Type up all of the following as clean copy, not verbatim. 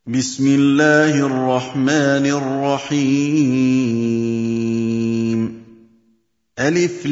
بسم الله الرحمن الرحيم ألف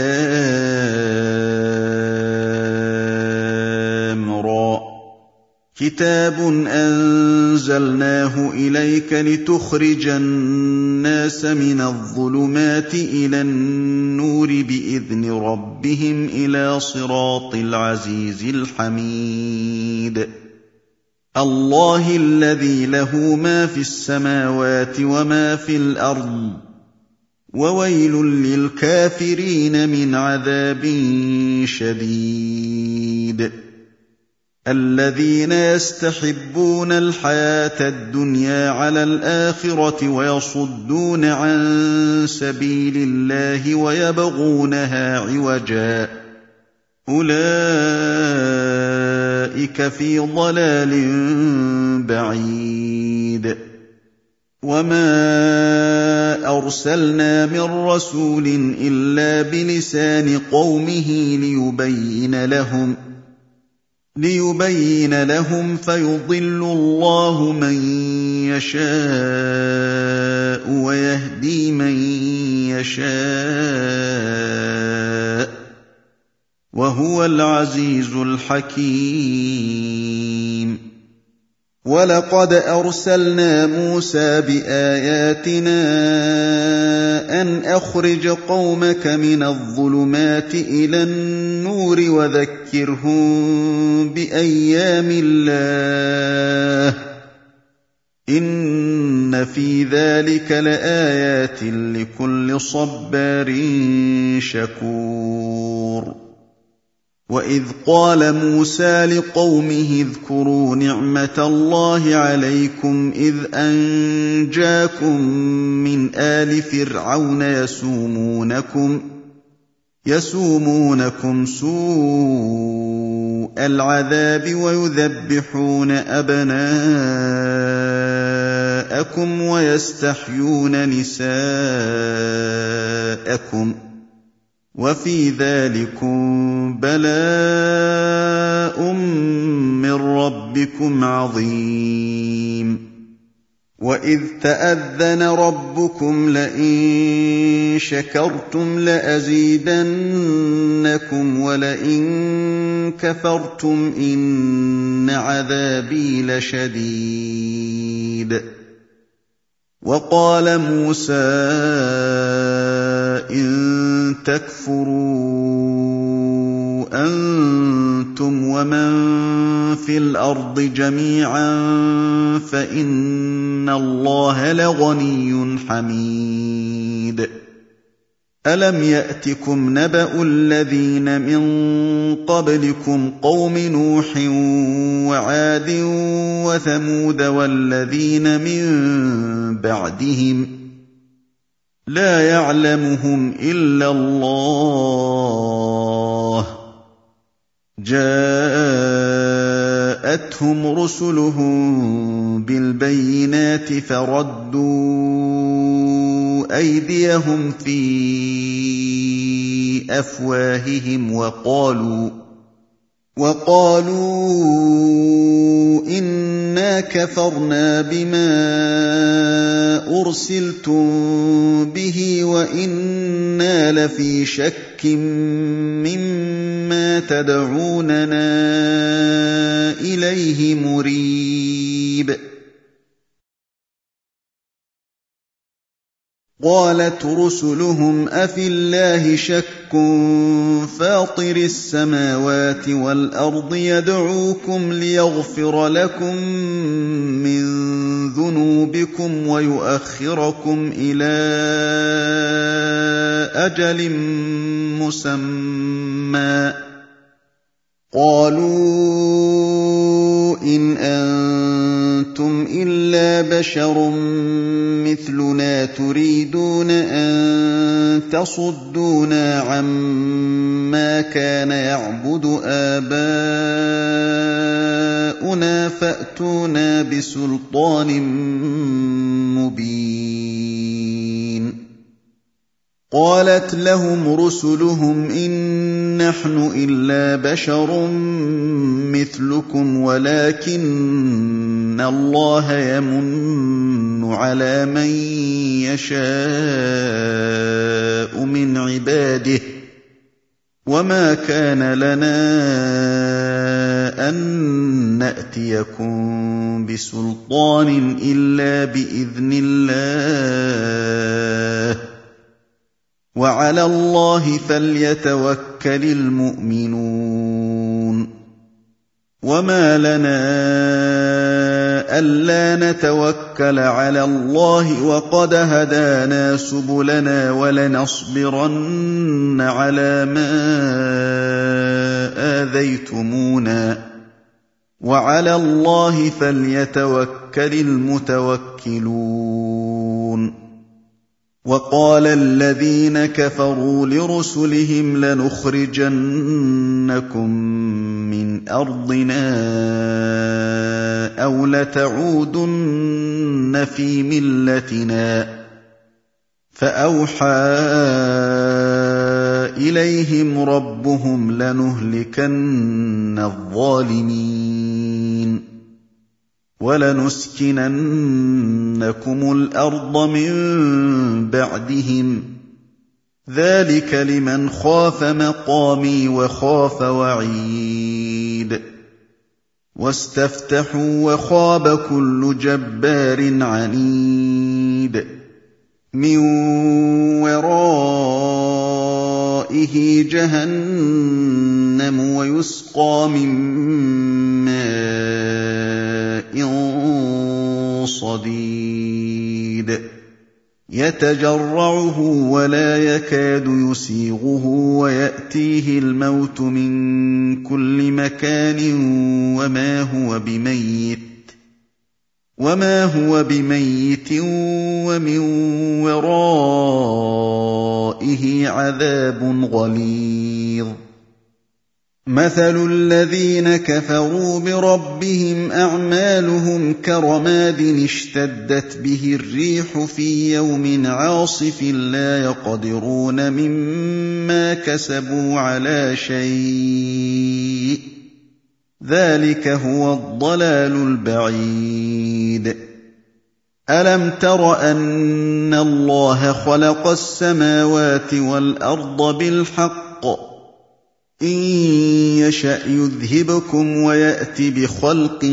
لام را كتاب أنزلناه إليك لتخرج الناس من الظلمات إلى النور بإذن ربهم إلى صراط العزيز الحميد الله الذي له ما في السماوات وما في الأرض وويل للكافرين من عذاب شديد الذين يستحبون الحياة الدنيا على الآخرة ويصدون عن سبيل الله ويبغونها عوجا أولئك في ضلال بعيد وما أرسلنا من رسول إلا بلسان قومه ليبين لهم فيضل الله من يشاء ويهدي من يشاء وهو العزيز الحكيم ولقد أرسلنا موسى بآياتنا أن أخرج قومك من الظلمات إلى النور وذكرهم بأيام الله إن في ذلك لآيات لكل صبار شكور وإذ قال موسى لقومه اذكروا نعمة الله عليكم إذ أنجاكم من آل فرعون يسومونكم سوء العذاب ويذبحون أبناءكم ويستحيون نساءكم وفي ذلكم بلاء من ربكم عظيم وإذ تأذن ربكم لئن شكرتم لأزيدنكم ولئن كفرتم إن عذابي لشديد وقال موسى إن تكفروا أنتم ومن في الأرض جميعا فإن الله لغني حميد ألم يأتكم نبأ الذين من قبلكم قوم نوح وعاد وثمود والذين من بعدهم لا يعلمهم إلا الله جاءتهم رسلهم بالبينات فردوا أيديهم في أفواههم وقالوا إنا كفرنا بما أرسلتم به وإنا لفي شك مما تدعوننا إليه مريب قالت رسلهم أفي الله شك فاطر السماوات والأرض يدعوكم ليغفر لكم من ذنوبكم ويؤخركم إلى أجل مسمى قالوا إن أنتم إلا بشر مثلنا تريدون أن تصدونا عما كان يعبد آباؤنا فأتونا بسلطان مبين قالت لهم رسلهم إن نحن إلا بشر مثلكم ولكن الله يمن على من يشاء من عباده وما كان لنا أن نأتيكم بسلطان إلا بإذن الله وعلى الله فليتوكل المؤمنون وما لنا ألا نتوكل على الله وقد هدانا سبلنا ولنصبرن على ما آذيتمونا وعلى الله فليتوكل المتوكلون وقال الذين كفروا لرسلهم لنخرجنكم من أرضنا أو لتعودن في ملتنا فأوحى إليهم ربهم لنهلكن الظالمين ولنسكننكم الأرض من بعدهم ذلك لمن خاف مقامي وخاف وعيد واستفتحوا وخاب كل جبار عنيد من ورائه جهنم ويسقى من ماء صديد يتجرعه ولا يكاد يسيغه ويأتيه الموت من كل مكان وما هو بميت ومن ورائه عذاب غليظ مثل الذين كفروا بربهم أعمالهم كرماد اشتدت به الريح في يوم عاصف لا يقدرون مما كسبوا على شيء ذلك هو الضلال البعيد ألم تر أن الله خلق السماوات والأرض بالحق إن يشأ يذهبكم ويأت بخلق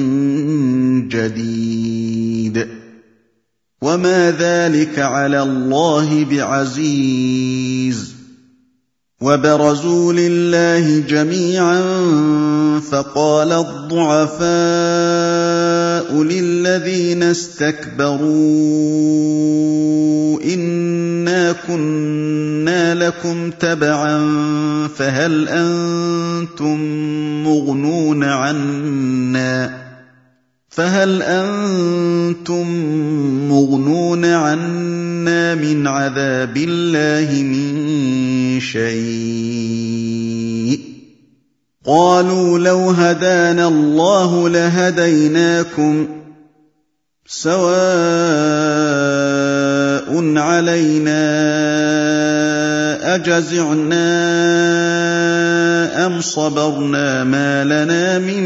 جديد وما ذلك على الله بعزيز وبرزوا لله جميعا فقال الضعفاء للذين استكبروا إنا كنا لكم تبعا فهل أنتم مغنون عنا من عذاب الله من شيء قالوا لو هدانا الله لهديناكم سواء علينا أجزعنا أم صبرنا ما لنا من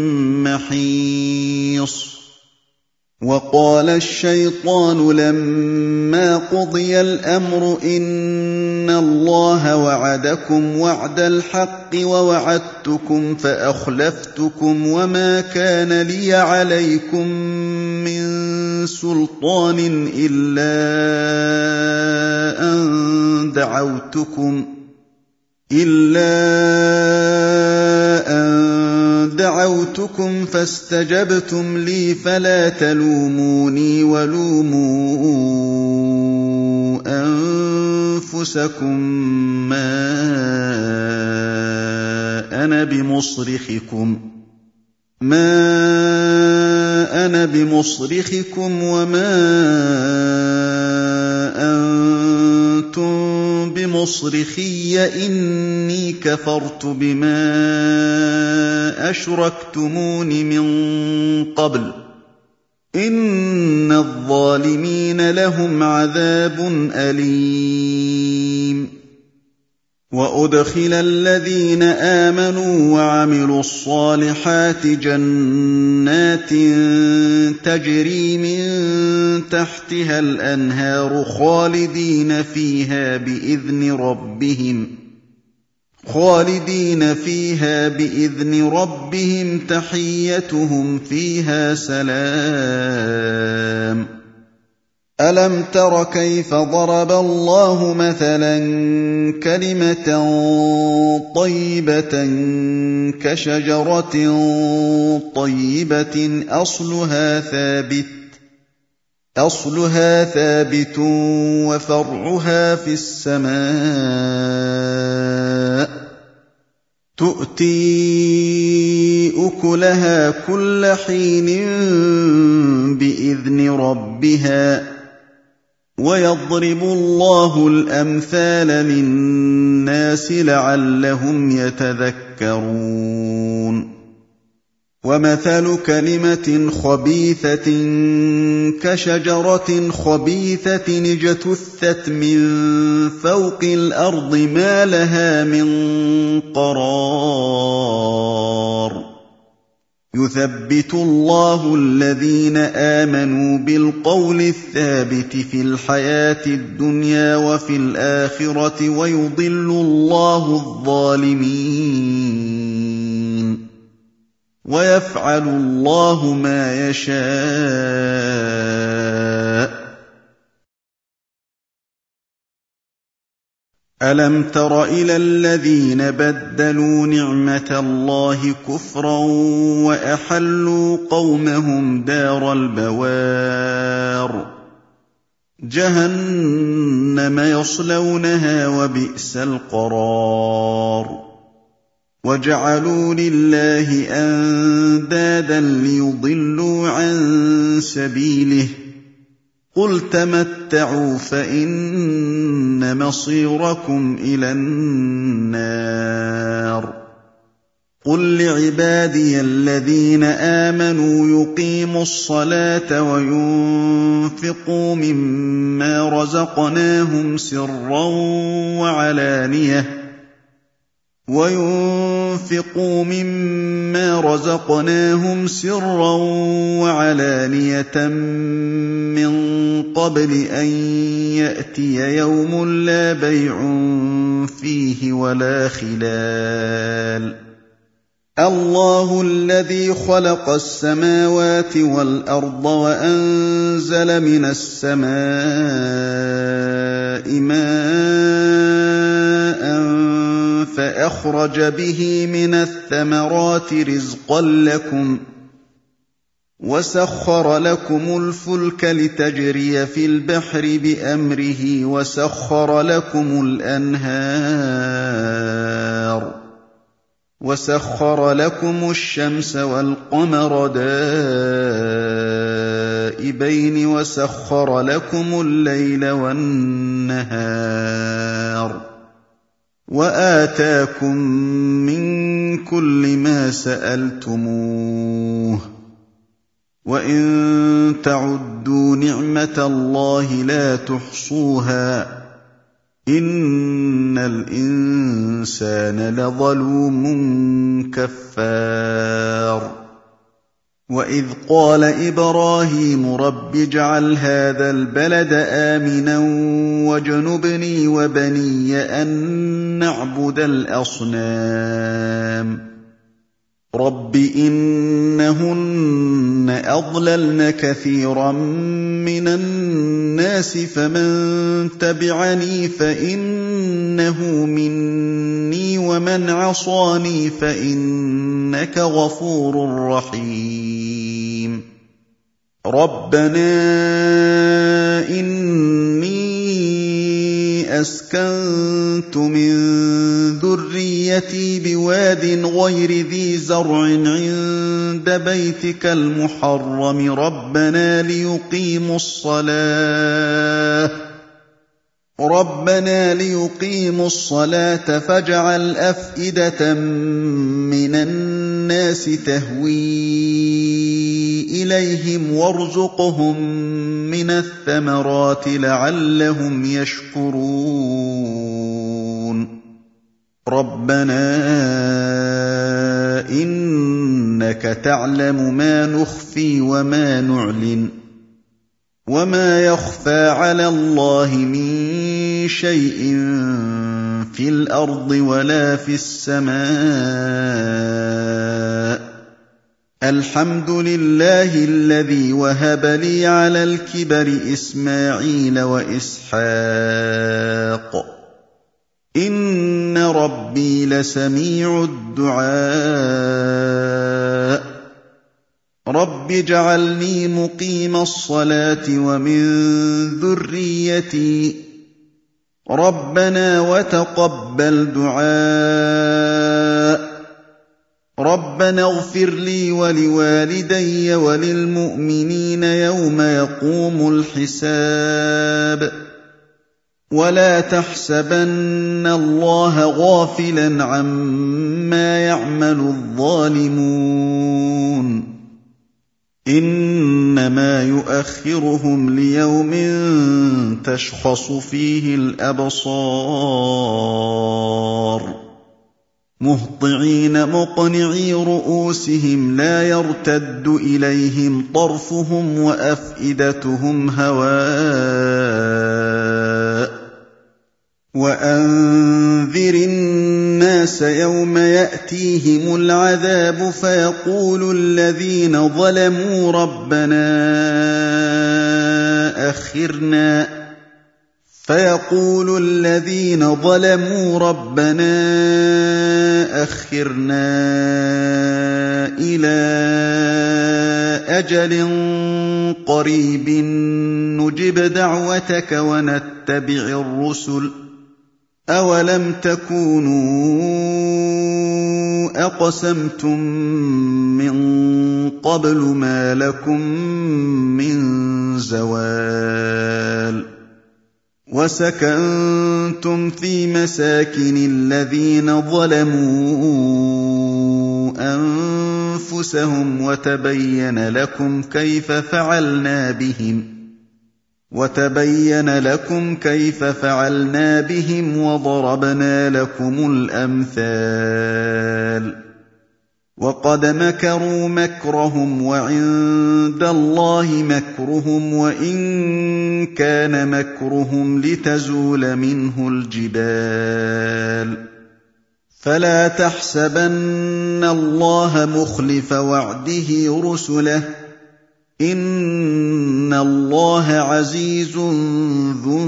محيص وقال الشيطان لما قضي الأمر إن الله وعدكم وعد الحق ووعدتكم فأخلفتكم وما كان لي عليكم من سلطان إلا أن دعوتكم فاستجبتم لي فلا تلوموني ولوموا أنفسكم ما أنا بمصرخكم وما أنتم بمصرخي إني كفرت بما أشركتمون من قبل إن الظالمين لهم عذاب أليم وَأُدْخِلَ الَّذِينَ آمَنُوا وَعَمِلُوا الصَّالِحَاتِ جَنَّاتٍ تَجْرِي مِن تَحْتِهَا الْأَنْهَارُ خَالِدِينَ فِيهَا بِإِذْنِ رَبِّهِمْ تَحِيَّتُهُمْ فِيهَا سَلَامٌ. أَلَمْ تَرَ كَيْفَ ضَرَبَ اللَّهُ مَثَلًا كَلِمَةً طَيِّبَةً كَشَجَرَةٍ طَيِّبَةٍ أَصْلُهَا ثَابِتٌ وَفَرْعُهَا فِي السَّمَاءِ تُؤْتِي أُكُلَهَا كُلَّ حِينٍ بِإِذْنِ رَبِّهَا. وَيَضْرِبُ اللَّهُ الْأَمْثَالَ لِلنَّاسِ لَعَلَّهُمْ يَتَذَكَّرُونَ. وَمَثَلُ كَلِمَةٍ خَبِيثَةٍ كَشَجَرَةٍ خَبِيثَةٍ اجْتُثَّتْ مِن فَوْقِ الْأَرْضِ مَا لَهَا مِن قَرَارٍ. يُثَبِّتُ اللَّهُ الَّذِينَ آمَنُوا بِالْقَوْلِ الثَّابِتِ في الْحَيَاةِ الدُّنْيَا وَفِي الْآخِرَةِ وَيُضِلُّ اللَّهُ الظَّالِمِينَ. وَيَفْعَلُ اللَّهُ مَا يَشَاءُ. أَلَمْ تَرَ إِلَى الَّذِينَ بَدَّلُوا نِعْمَةَ اللَّهِ كُفْرًا وَأَحَلُّوا قَوْمَهُمْ دَارَ الْبَوَارِ جَهَنَّمَ يَصْلَوْنَهَا وَبِئْسَ الْقَرَارُ. وَجَعَلُوا لِلَّهِ أَندَادًا لِّيُضِلُّوا عَن سَبِيلِهِ. قُلْ تَمَتَّعُوا فَإِنَّ مَصِيرَكُمْ إِلَى النَّارِ. قُل لِّعِبَادِيَ الَّذِينَ آمَنُوا يُقِيمُوا الصَّلَاةَ وَيُنفِقُوا مِمَّا رَزَقْنَاهُمْ سِرًّا وَعَلَانِيَةً مِّن قَبْلِ أَن يَأْتِيَ يَوْمٌ لَّا بَيْعٌ فِيهِ وَلَا خِلَالٌ. اللَّهُ الَّذِي خَلَقَ السَّمَاوَاتِ وَالْأَرْضَ وَأَنزَلَ مِنَ السَّمَاءِ مَاءً فَأَخْرَجَ بِهِ مِنَ الثَّمَرَاتِ رِزْقًا لَّكُمْ وَسَخَّرَ لَكُمُ الْفُلْكَ لِتَجْرِيَ فِي الْبَحْرِ بِأَمْرِهِ وَسَخَّرَ لَكُمُ الْأَنْهَارَ وَسَخَّرَ لَكُمُ الشَّمْسَ وَالْقَمَرَ دَائِبَيْنِ وَسَخَّرَ لَكُمُ اللَّيْلَ وَالنَّهَارَ وَآتَاكُم مِّن كُلِّ مَا سَأَلْتُمُوهُ وَإِن تَعُدُّوا نِعْمَةَ اللَّهِ لَا تُحْصُوهَا إِنَّ الْإِنسَانَ لَظَلُومٌ كَفَّارٌ. وَإِذْ قَالَ إِبْرَاهِيمُ رَبِّ اجْعَلْ هَٰذَا الْبَلَدَ آمِنًا وَاجْنُبْنِي وَبَنِيَّ أَن نَّعْبُدَ الْأَصْنَامَ. رَبِّ إِنَّهُنَّ أَضْلَلْنَ كَثِيرًا مِّنَ النَّاسِ فَمَن تَبِعَنِي فَإِنَّهُ مِنِّي وَمَنْ عَصَانِي فَإِنَّكَ غَفُورٌ رَّحِيمٌ. رَبَّنَا إِنِّي أَسْكَنتُ مِن ذُرِّيَّتِي بِوَادٍ غَيْرِ ذِي زَرْعٍ عِندَ بَيْتِكَ الْمُحَرَّمِ رَبَّنَا لِيُقِيمُوا الصَّلَاةَ فَاجْعَلْ أَفْئِدَةً مِّنَ النَّاسِ تَهْوِي إِلَيْهِمْ وَارْزُقْهُم مِّنَ الثَّمَرَاتِ لَعَلَّهُمْ يَشْكُرُونَ. رَبَّنَا إِنَّكَ تَعْلَمُ مَا نُخْفِي وَمَا نُعْلِنُ وَمَا يَخْفَىٰ عَلَى اللَّهِ مِن شَيْءٍ فِي الْأَرْضِ وَلَا فِي السَّمَاءِ الْحَمْدُ لِلَّهِ الَّذِي وَهَبَ لِي عَلَى الْكِبَرِ إِسْمَاعِيلَ وَإِسْحَاقَ إِنَّ رَبِّي لَسَمِيعُ الدُّعَاءِ رَبِّ اجْعَلْنِي مُقِيمَ الصَّلَاةِ وَمِن ذُرِّيَّتِي رَبَّنَا وَتَقَبَّلْ دُعَاءِ رَبَّنَا اغْفِرْ لِي وَلِوَالِدَيَّ وَلِلْمُؤْمِنِينَ يَوْمَ يَقُومُ الْحِسَابُ وَلَا تَحْسَبَنَّ اللَّهَ غَافِلًا عَمَّا يَعْمَلُ الظَّالِمُونَ إِنَّمَا يُؤَخِّرُهُمْ لِيَوْمٍ تَشْخَصُ فِيهِ الْأَبْصَارُ مُهْطِعِينَ مُقْنِعِي رُءُوسِهِمْ لَا يَرْتَدُّ إِلَيْهِمْ طَرْفُهُمْ وَأَفْئِدَتُهُمْ هَوَاءٌ وَأَنذِرِ النَّاسَ يَوْمَ يَأْتِيهِمُ الْعَذَابُ فَيَقُولُ الَّذِينَ ظَلَمُوا رَبَّنَا أَخِّرْنَا إِلَىٰ أَجَلٍ قَرِيبٍ نُّجِبْ دَعْوَتَكَ وَنَتَّبِعِ الرُّسُلَ أَوَلَمْ تَكُونُوا أَقْسَمْتُم مِّن قَبْلُ مَا لَكُم مِّن زَوَالٍ وَسَكَنتُمْ فِي مَسَاكِنِ الَّذِينَ ظَلَمُوا أَنفُسَهُمْ وَتَبَيَّنَ لَكُمْ كَيْفَ فَعَلْنَا بِهِمْ وَضَرَبْنَا لَكُمُ الْأَمْثَالَ وَقَدْ مَكَرُوا مَكْرَهُمْ وَعِندَ اللَّهِ مَكْرُهُمْ وَإِن كَانَ مَكْرُهُمْ لِتَزُولَ مِنْهُ الْجِبَالُ فَلَا تَحْسَبَنَّ اللَّهَ مُخْلِفَ وَعْدِهِ رُسُلَهُ إِنَّ اللَّهَ عَزِيزٌ ذُو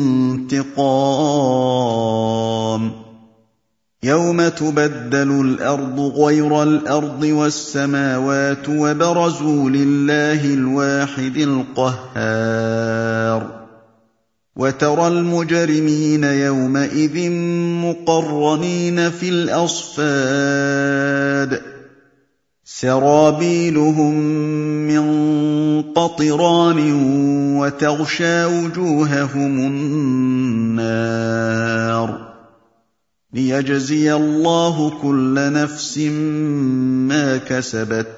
انتِقَامٍ يَوْمَ تُبَدَّلُ الْأَرْضُ غَيْرَ الْأَرْضِ وَالسَّمَاوَاتُ وَبَرَزُوا لِلَّهِ الْوَاحِدِ الْقَهَّارِ وَتَرَى الْمُجْرِمِينَ يَوْمَئِذٍ مُّقَرَّنِينَ فِي الْأَصْفَادِ سَرَابِيلُهُم مِّن قَطِرَانٍ وَتَغْشَىٰ وُجُوهَهُمُ النَّارُ لِيَجْزِيَ اللَّهُ كُلَّ نَفْسٍ مَّا كَسَبَتْ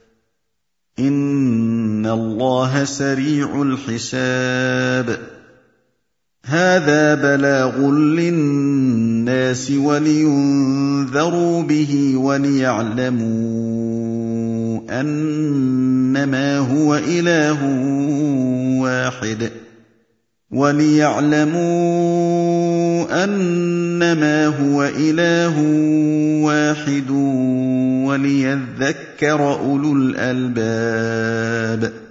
إِنَّ اللَّهَ سَرِيعُ الْحِسَابِ هَٰذَا بَلَاغٌ لِّلنَّاسِ وَلِيُنذَرُوا بِهِ وَلِيَعْلَمُوا أَنَّمَا هُوَ إِلَٰهٌ وَاحِدٌ وَلِيَذَّكَّرَ أُولُو الْأَلْبَابِ